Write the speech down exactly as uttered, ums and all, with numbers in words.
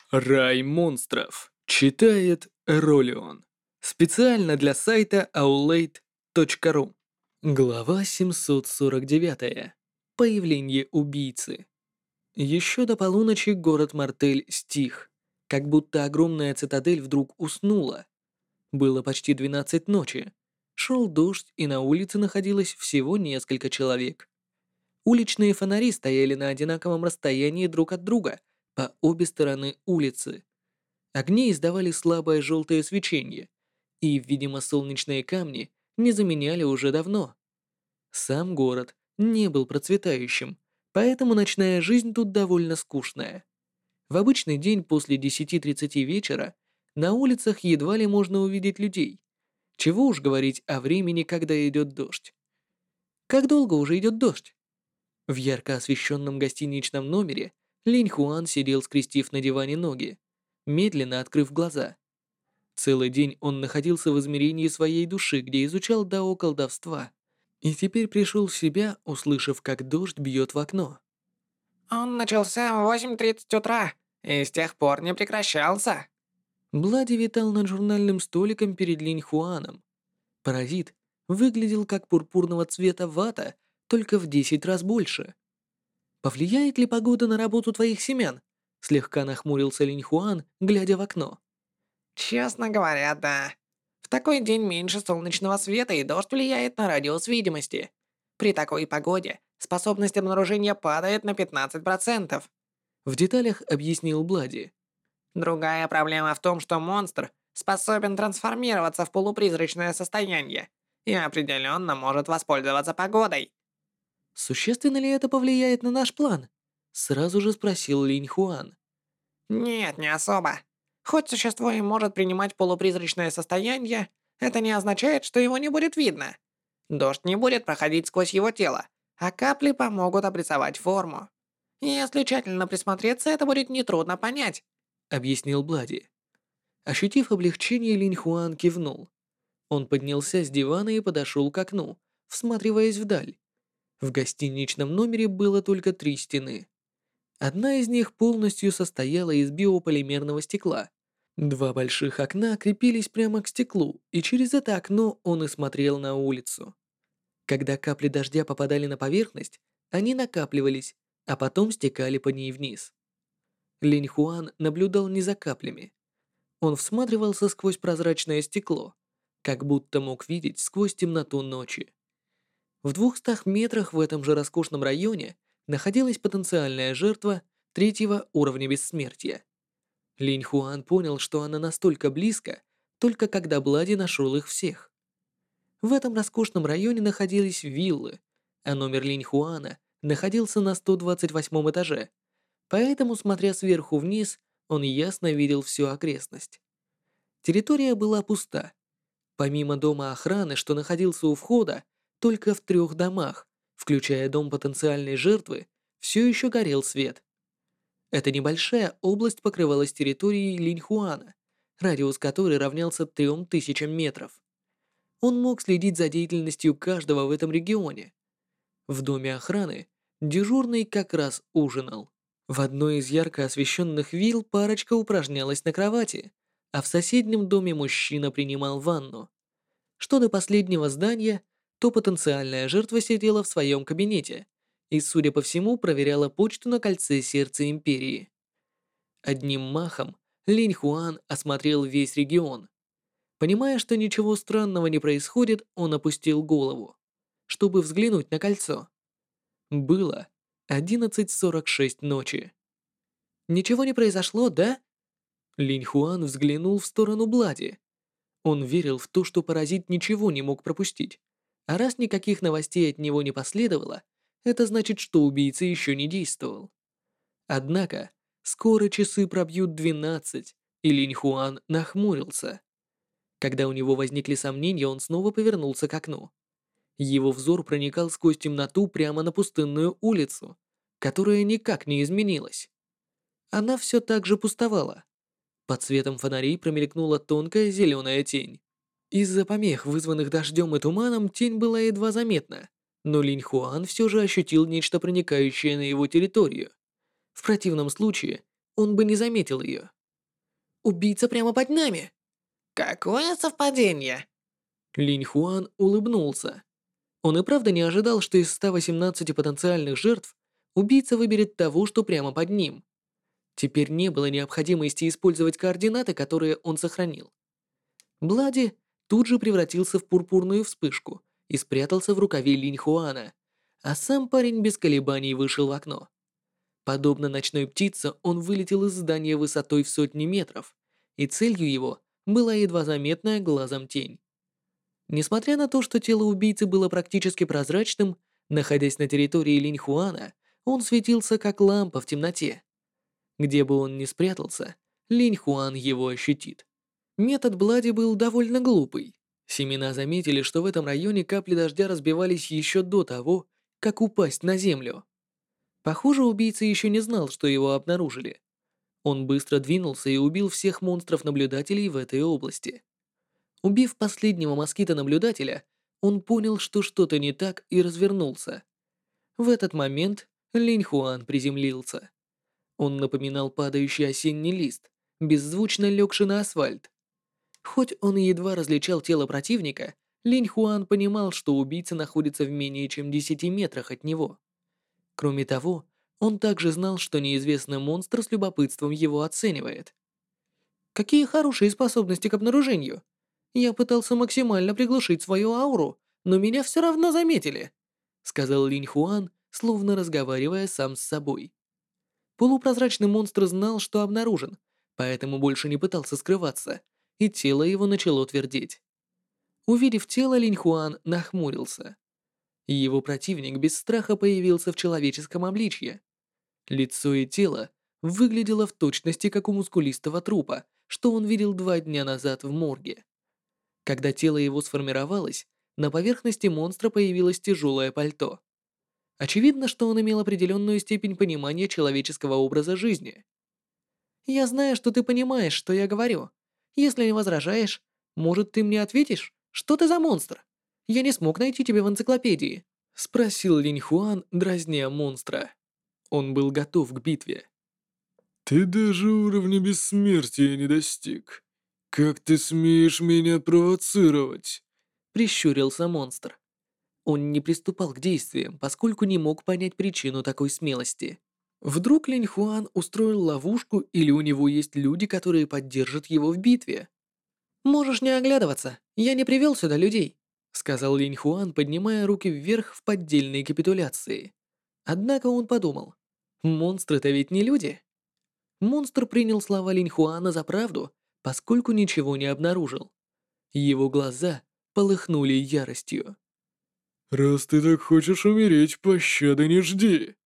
Рай монстров. Читает Ролион. Специально для сайта аулейт точка ру. Глава семьсот сорок девять. Появление убийцы. Еще до полуночи город Мартель стих, как будто огромная цитадель вдруг уснула. Было почти двенадцать ночи. Шел дождь, и на улице находилось всего несколько человек. Уличные фонари стояли на одинаковом расстоянии друг от друга по обе стороны улицы. Огни издавали слабое желтое свечение, и, видимо, солнечные камни не заменяли уже давно. Сам город не был процветающим, поэтому ночная жизнь тут довольно скучная. В обычный день после десяти тридцати вечера на улицах едва ли можно увидеть людей. Чего уж говорить о времени, когда идет дождь. Как долго уже идет дождь? В ярко освещенном гостиничном номере Линь Хуан сидел, скрестив на диване ноги, медленно открыв глаза. Целый день он находился в измерении своей души, где изучал дао колдовства, и теперь пришел в себя, услышав, как дождь бьет в окно. Он начался в восемь тридцать утра и с тех пор не прекращался. Блади витал над журнальным столиком перед Линь Хуаном. Паразит выглядел как пурпурного цвета вата, только в десять раз больше. «Повлияет ли погода на работу твоих семян?» Слегка нахмурился Линь Хуан, глядя в окно. Честно говоря, да. В такой день меньше солнечного света и дождь влияет на радиус видимости. При такой погоде способность обнаружения падает на пятнадцать процентов. В деталях объяснил Блади. Другая проблема в том, что монстр способен трансформироваться в полупризрачное состояние и определенно может воспользоваться погодой. «Существенно ли это повлияет на наш план?» Сразу же спросил Линь Хуан. Нет, не особо. Хоть существо и может принимать полупризрачное состояние, это не означает, что его не будет видно. Дождь не будет проходить сквозь его тело, а капли помогут обрисовать форму. Если тщательно присмотреться, это будет нетрудно понять. Объяснил Блади. Ощутив облегчение, Линь Хуан кивнул. Он поднялся с дивана и подошел к окну, всматриваясь вдаль. В гостиничном номере было только три стены. Одна из них полностью состояла из биополимерного стекла. Два больших окна крепились прямо к стеклу, и через это окно он и смотрел на улицу. Когда капли дождя попадали на поверхность, они накапливались, а потом стекали по ней вниз. Линь Хуан наблюдал не за каплями. Он всматривался сквозь прозрачное стекло, как будто мог видеть сквозь темноту ночи. В двухстах метрах в этом же роскошном районе находилась потенциальная жертва третьего уровня бессмертия. Линь Хуан понял, что она настолько близко, только когда Блади нашел их всех. В этом роскошном районе находились виллы, а номер Линь Хуана находился на сто двадцать восьмом этаже, поэтому, смотря сверху вниз, он ясно видел всю окрестность. Территория была пуста. Помимо дома охраны, что находился у входа, только в трех домах, включая дом потенциальной жертвы, все еще горел свет. Эта небольшая область покрывалась территорией Линьхуана, радиус которой равнялся трем тысячам метров. Он мог следить за деятельностью каждого в этом регионе. В доме охраны дежурный как раз ужинал. В одной из ярко освещенных вилл парочка упражнялась на кровати, а в соседнем доме мужчина принимал ванну. Что до последнего здания, то потенциальная жертва сидела в своем кабинете и, судя по всему, проверяла почту на кольце сердца Империи. Одним махом Линь Хуан осмотрел весь регион. Понимая, что ничего странного не происходит, он опустил голову, чтобы взглянуть на кольцо. Было одиннадцать сорок шесть ночи. «Ничего не произошло, да?» Линь Хуан взглянул в сторону Блади. Он верил в то, что паразит ничего не мог пропустить. А раз никаких новостей от него не последовало, это значит, что убийца еще не действовал. Однако, скоро часы пробьют двенадцать, и Линь Хуан нахмурился. Когда у него возникли сомнения, он снова повернулся к окну. Его взор проникал сквозь темноту прямо на пустынную улицу, которая никак не изменилась. Она все так же пустовала. Под светом фонарей промелькнула тонкая зеленая тень. Из-за помех, вызванных дождем и туманом, тень была едва заметна, но Линь Хуан все же ощутил нечто проникающее на его территорию. В противном случае он бы не заметил ее. Убийца прямо под нами!» Какое совпадение! Линь Хуан улыбнулся. Он и правда не ожидал, что из ста восемнадцати потенциальных жертв убийца выберет того, что прямо под ним. Теперь не было необходимости использовать координаты, которые он сохранил. Блади тут же превратился в пурпурную вспышку и спрятался в рукаве Линь Хуана, а сам парень без колебаний вышел в окно. Подобно ночной птице, он вылетел из здания высотой в сотни метров, и целью его была едва заметная глазом тень. Несмотря на то, что тело убийцы было практически прозрачным, находясь на территории Линьхуана, он светился как лампа в темноте. Где бы он ни спрятался, Линьхуан его ощутит. Метод Блади был довольно глупый. Семена заметили, что в этом районе капли дождя разбивались еще до того, как упасть на землю. Похоже, убийца еще не знал, что его обнаружили. Он быстро двинулся и убил всех монстров-наблюдателей в этой области. Убив последнего москита-наблюдателя, он понял, что что-то не так, и развернулся. В этот момент Линь Хуан приземлился. Он напоминал падающий осенний лист, беззвучно легший на асфальт. Хоть он и едва различал тело противника, Линь Хуан понимал, что убийца находится в менее чем десяти метрах от него. Кроме того, он также знал, что неизвестный монстр с любопытством его оценивает. Какие хорошие способности к обнаружению! Я пытался максимально приглушить свою ауру, но меня все равно заметили, сказал Линь Хуан, словно разговаривая сам с собой. Полупрозрачный монстр знал, что обнаружен, поэтому больше не пытался скрываться, и тело его начало твердеть. Увидев тело, Линь Хуан нахмурился. Его противник без страха появился в человеческом обличье. Лицо и тело выглядело в точности как у мускулистого трупа, что он видел два дня назад в морге. Когда тело его сформировалось, на поверхности монстра появилось тяжелое пальто. Очевидно, что он имел определенную степень понимания человеческого образа жизни. «Я знаю, что ты понимаешь, что я говорю. Если не возражаешь, может, ты мне ответишь, что ты за монстр? Я не смог найти тебя в энциклопедии», — спросил Линь Хуан, дразня монстра. Он был готов к битве. «Ты даже уровня бессмертия не достиг. Как ты смеешь меня провоцировать?» — прищурился монстр. Он не приступал к действиям, поскольку не мог понять причину такой смелости. Вдруг Линь Хуан устроил ловушку, или у него есть люди, которые поддержат его в битве? «Можешь не оглядываться, я не привел сюда людей», — сказал Линь Хуан, поднимая руки вверх в поддельной капитуляции. Однако он подумал, монстры-то ведь не люди. Монстр принял слова Линь Хуана за правду, поскольку ничего не обнаружил. Его глаза полыхнули яростью. «Раз ты так хочешь умереть, пощады не жди!»